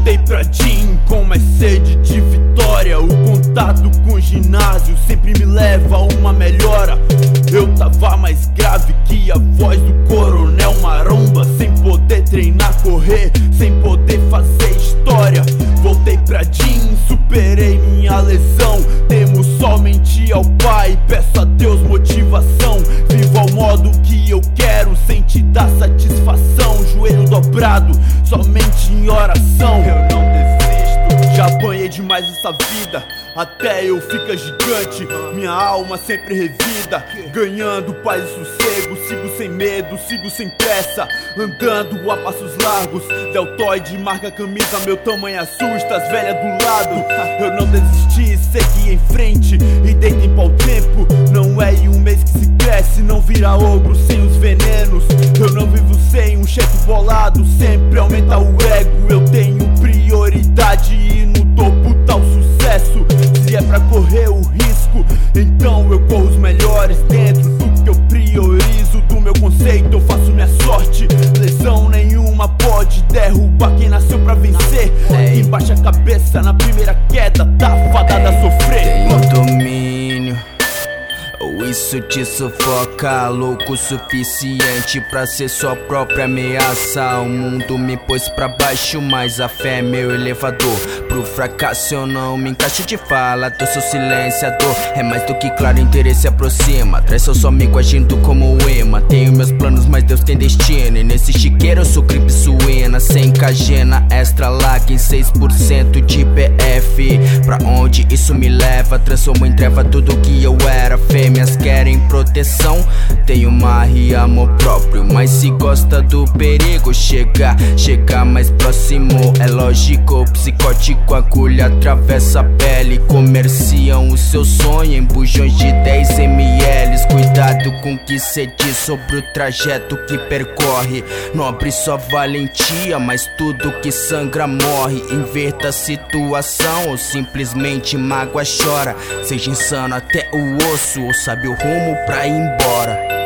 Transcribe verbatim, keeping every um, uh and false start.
Voltei pra Jim com mais sede de vitória. O contato com o ginásio sempre me leva a uma melhora. Eu tava mais grave que a voz do Coronel Maromba, sem poder treinar, correr, sem poder fazer história. Voltei pra Jim, superei minha lesão. Temo somente ao Pai, peço a Deus motivação. Vivo ao modo que eu quero, sem te dar satisfação. Joelho dobrado, somente em oração. Eu não desisto, já apanhei demais essa vida, até eu ficar gigante, minha alma sempre revida. Ganhando paz e sossego, sigo sem medo, sigo sem pressa, andando a passos largos. Deltoide marca a camisa, meu tamanho assusta as velhas do lado. Eu não desisti, segui em frente e dei tempo ao tempo. Não é em um mês que se cresce, não vira ogro sem os venenos. Eu não vivo sem um chefe bolado, sempre aumenta o ego. Eu tenho prioridade e no topo tá o sucesso. Se é pra correr o risco, então eu corro os melhores. Dentro do que eu priorizo, do meu conceito eu faço minha sorte. Lesão nenhuma pode derrubar quem nasceu pra vencer. Quem baixa a cabeça na primeira queda tá fadada a sofrer. Tenho domínio, ou isso te sufoca? Louco o suficiente pra ser sua própria ameaça. O mundo me pôs pra baixo, mas a fé é meu elevador. Pro fracasso eu não me encaixo de fala, teu sou silenciador. É mais do que claro, interesse aproxima. Traz seu amigo agindo como o Ema. Tenho meus planos, mas Deus tem destino. E nesse chiqueiro eu sou gripe suína. Sem cagena, extra lag em seis por cento de B F. Pra onde isso me leva? Transformo em treva tudo que eu era. Fêmeas querem proteção, tenho marra e amor próprio. Mas se gosta do perigo, chega, chega mais próximo. É lógico, psicótico, agulha atravessa a pele. Comerciam o seu sonho em bujões de dez mililitros. Cuidado com o que cê diz sobre o trajeto que percorre. Nobre sua valentia, mas tudo que sangra morre. Inverta a situação ou simplesmente mágoa chora. Seja insano até o osso, ou sabe o rumo pra ir embora.